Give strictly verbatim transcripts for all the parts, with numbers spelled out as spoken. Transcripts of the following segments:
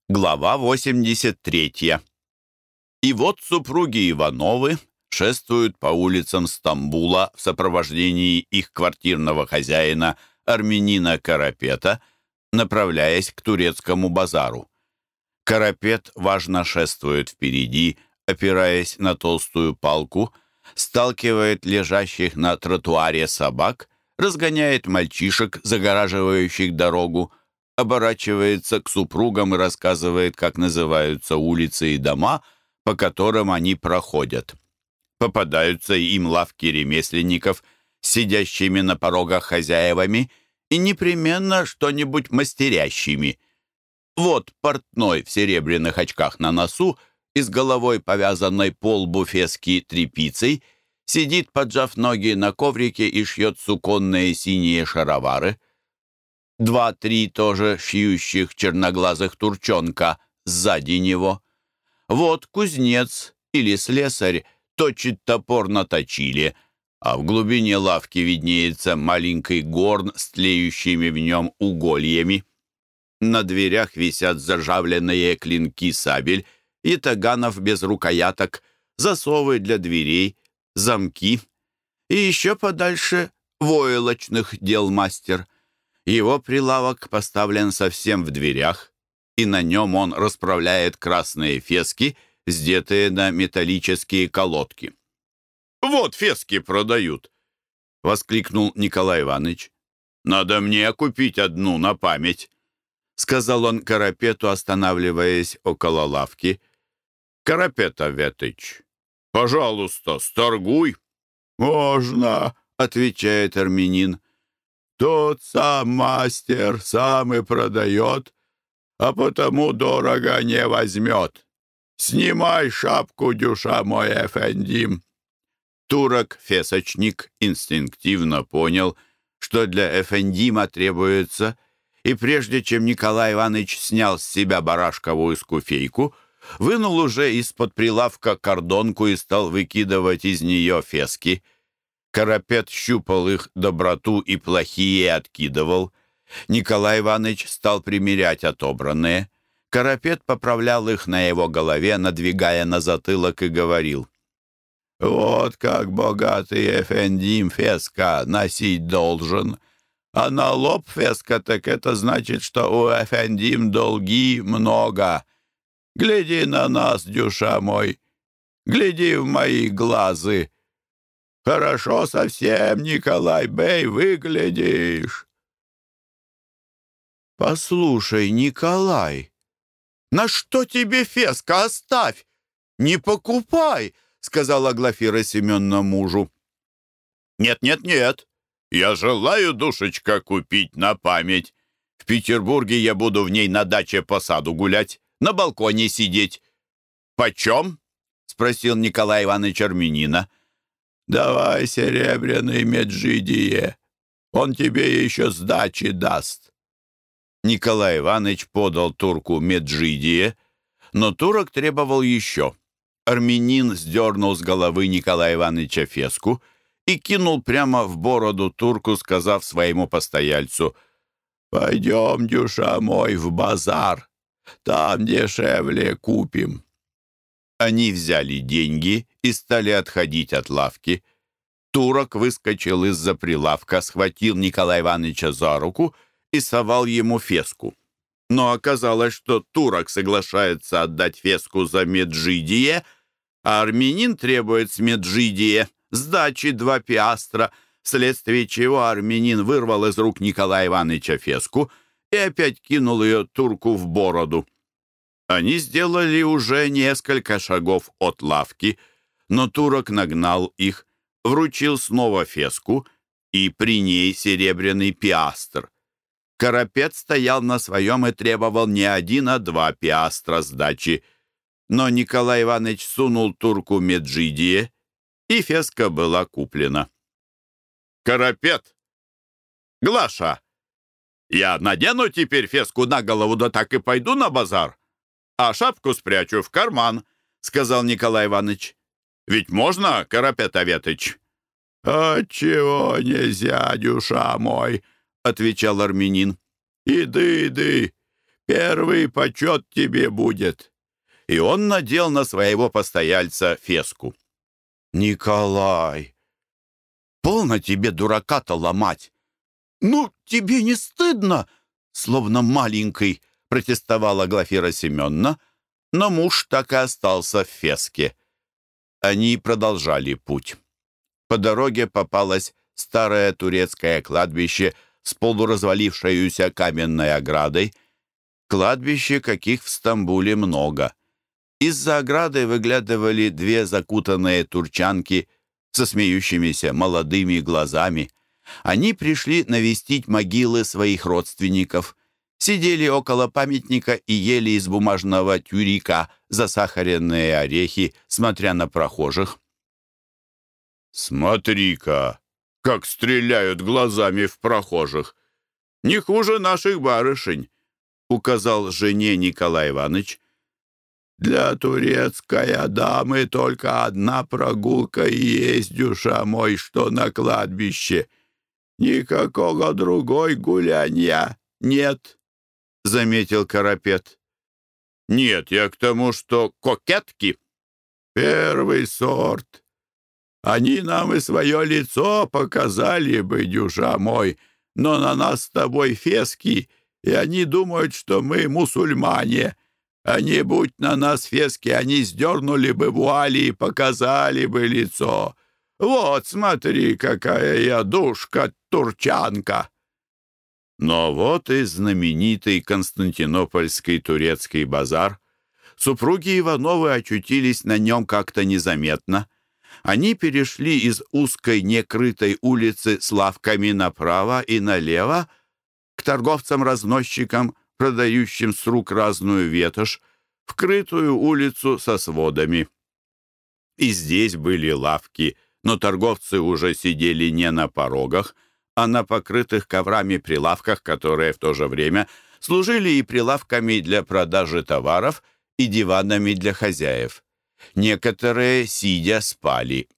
Глава восемьдесят третья. И вот супруги Ивановы шествуют по улицам Стамбула в сопровождении их квартирного хозяина армянина Карапета, направляясь к турецкому базару. Карапет важно шествует впереди, опираясь на толстую палку, сталкивает лежащих на тротуаре собак, разгоняет мальчишек, загораживающих дорогу, оборачивается к супругам и рассказывает, как называются улицы и дома, по которым они проходят. Попадаются им лавки ремесленников, сидящими на порогах хозяевами, и непременно что-нибудь мастерящими. Вот портной в серебряных очках на носу и с головой повязанной по лбу фески тряпицей сидит, поджав ноги на коврике, и шьет суконные синие шаровары. Два-три тоже шьющих черноглазых турчонка сзади него. Вот кузнец или слесарь точит топор на точиле, а в глубине лавки виднеется маленький горн с тлеющими в нем угольями. На дверях висят заржавленные клинки сабель и таганов без рукояток, засовы для дверей, замки. И еще подальше войлочных дел мастер. Его прилавок поставлен совсем в дверях, и на нем он расправляет красные фески, вздетые на металлические колодки. «Вот фески продают!» — воскликнул Николай Иванович. «Надо мне купить одну на память», — сказал он Карапету, останавливаясь около лавки. «Карапет Аветыч, пожалуйста, сторгуй». «Можно», — отвечает армянин. «Тот сам мастер сам и продает, а потому дорого не возьмет. Снимай шапку, дюша мой эфендим». Турок-фесочник инстинктивно понял, что для эфендима требуется, и прежде чем Николай Иванович снял с себя барашковую скуфейку, вынул уже из-под прилавка кордонку и стал выкидывать из нее фески. Карапет щупал их доброту и плохие откидывал. Николай Иванович стал примерять отобранные. Карапет поправлял их на его голове, надвигая на затылок, и говорил: «Вот как богатый эфендим феска носить должен. А на лоб феска, так это значит, что у эфендим долги много. Гляди на нас, дюша мой, гляди в мои глазы. Хорошо совсем, Николай бей, выглядишь». «Послушай, Николай, на что тебе феска? Оставь, не покупай», — сказала Глафира Семеновна мужу. «Нет, нет, нет, я желаю, душечка, купить на память. В Петербурге я буду в ней на даче по саду гулять, на балконе сидеть». «Почем?» — спросил Николай Иванович армянина. «Давай серебряный меджидие, он тебе еще сдачи даст». Николай Иванович подал турку меджидие, но турок требовал еще. Армянин сдернул с головы Николая Ивановича феску и кинул прямо в бороду турку, сказав своему постояльцу: «Пойдем, дюша мой, в базар, там дешевле купим». Они взяли деньги и стали отходить от лавки. Турок выскочил из-за прилавка, схватил Николая Ивановича за руку и совал ему феску. Но оказалось, что турок соглашается отдать феску за меджидие, а армянин требует с меджидие сдачи два пиастра, вследствие чего армянин вырвал из рук Николая Ивановича феску и опять кинул ее турку в бороду. Они сделали уже несколько шагов от лавки, но турок нагнал их, вручил снова феску и при ней серебряный пиастр. Карапет стоял на своем и требовал не один, а два пиастра сдачи. Но Николай Иванович сунул турку меджидие, и феска была куплена. «Карапет! Глаша! Я надену теперь феску на голову, да так и пойду на базар, а шапку спрячу в карман», — сказал Николай Иванович. «Ведь можно, Карапет Аветыч?» «Отчего нельзя, дюша мой?» — отвечал армянин. «Иды, иды, первый почет тебе будет». И он надел на своего постояльца феску. «Николай, полно тебе дурака-то ломать! Ну, тебе не стыдно?» Словно маленький протестовала Глафира Семеновна, но муж так и остался в феске. Они продолжали путь. По дороге попалось старое турецкое кладбище с полуразвалившейюся каменной оградой. Кладбище, каких в Стамбуле много. Из-за ограды выглядывали две закутанные турчанки со смеющимися молодыми глазами. Они пришли навестить могилы своих родственников, сидели около памятника и ели из бумажного тюрика засахаренные орехи, смотря на прохожих. «Смотри-ка, как стреляют глазами в прохожих! Не хуже наших барышень!» — указал жене Николай Иванович. «Для турецкой дамы только одна прогулка и есть, дюша мой, что на кладбище. Никакого другой гулянья нет», — заметил Карапет. «Нет, я к тому, что кокетки. Первый сорт. Они нам и свое лицо показали бы, дюша мой, но на нас с тобой фески, и они думают, что мы мусульмане. А не будь на нас фески, они сдернули бы вуали и показали бы лицо. Вот, смотри, какая я душка-турчанка!» Но вот и знаменитый Константинопольский турецкий базар. Супруги Ивановы очутились на нем как-то незаметно. Они перешли из узкой некрытой улицы с лавками направо и налево к торговцам-разносчикам, продающим с рук разную ветошь, в крытую улицу со сводами. И здесь были лавки, но торговцы уже сидели не на порогах, а на покрытых коврами прилавках, которые в то же время служили и прилавками для продажи товаров, и диванами для хозяев. Некоторые, сидя, спали.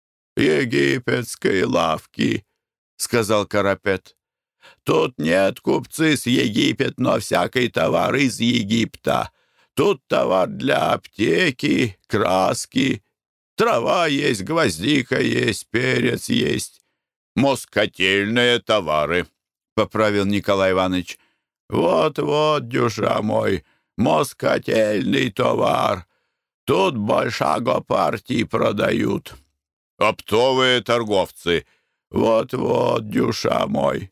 «Египетской лавки», — сказал Карапет. «Тут нет купцы с Египет, но всякий товар из Египта. Тут товар для аптеки, краски, трава есть, гвоздика есть, перец есть. Москотельные товары», — поправил Николай Иванович. «Вот-вот, дюша мой, москотельный товар. Тут большаго партии продают. Оптовые торговцы. Вот-вот, дюша мой».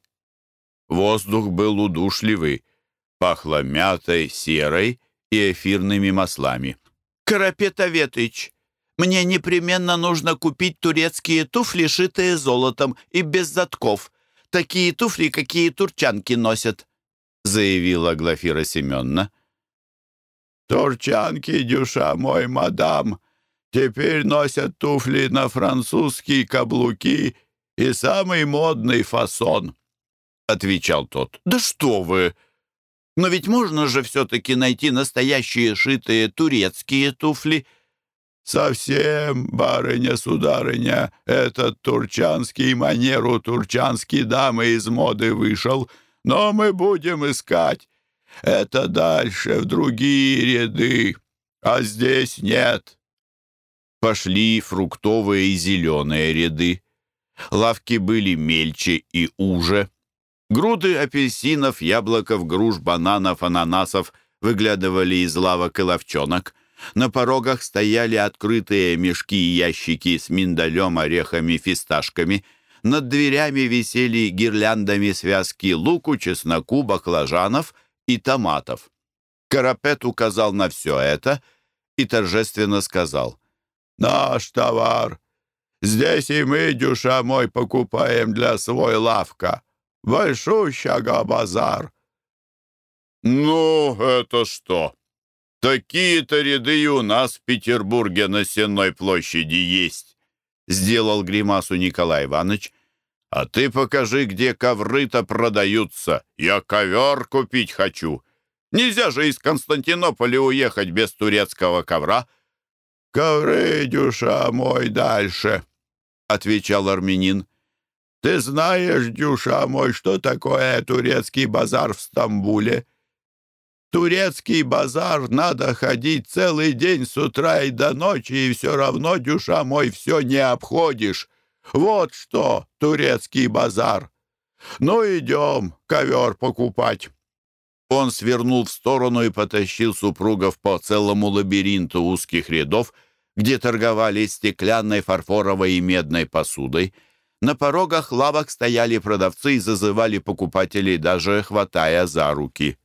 Воздух был удушливый, пахло мятой, серой и эфирными маслами. «Карапет Аветыч, мне непременно нужно купить турецкие туфли, шитые золотом и без затков. Такие туфли, какие турчанки носят», — заявила Глафира Семеновна. «Турчанки, дюша мой, мадам, теперь носят туфли на французские каблуки и самый модный фасон», — отвечал тот. «Да что вы! Но ведь можно же все-таки найти настоящие шитые турецкие туфли». «Совсем, барыня-сударыня, этот турчанский манеру турчанский дамы из моды вышел, но мы будем искать. Это дальше, в другие ряды, а здесь нет». Пошли фруктовые и зеленые ряды. Лавки были мельче и уже. Груды апельсинов, яблоков, груш, бананов, ананасов выглядывали из лавок и ловчонок. На порогах стояли открытые мешки и ящики с миндалем, орехами, фисташками. Над дверями висели гирляндами связки луку, чесноку, баклажанов и томатов. Карапет указал на все это и торжественно сказал: «Наш товар. Здесь и мы, дюша мой, покупаем для свой лавка. Большущего базар». «Ну, это что? Такие-то ряды и у нас в Петербурге на Сенной площади есть», — сделал гримасу Николай Иванович. «А ты покажи, где ковры-то продаются. Я ковер купить хочу. Нельзя же из Константинополя уехать без турецкого ковра». «Ковры, дюша мой, дальше», — отвечал армянин. «Ты знаешь, дюша мой, что такое турецкий базар в Стамбуле?» турецкий базар надо ходить целый день с утра и до ночи, и все равно, дюша мой, все не обходишь. Вот что турецкий базар. Ну, идем ковер покупать». Он свернул в сторону и потащил супругов по целому лабиринту узких рядов, где торговали стеклянной, фарфоровой и медной посудой. На порогах лавок стояли продавцы и зазывали покупателей, даже хватая за руки.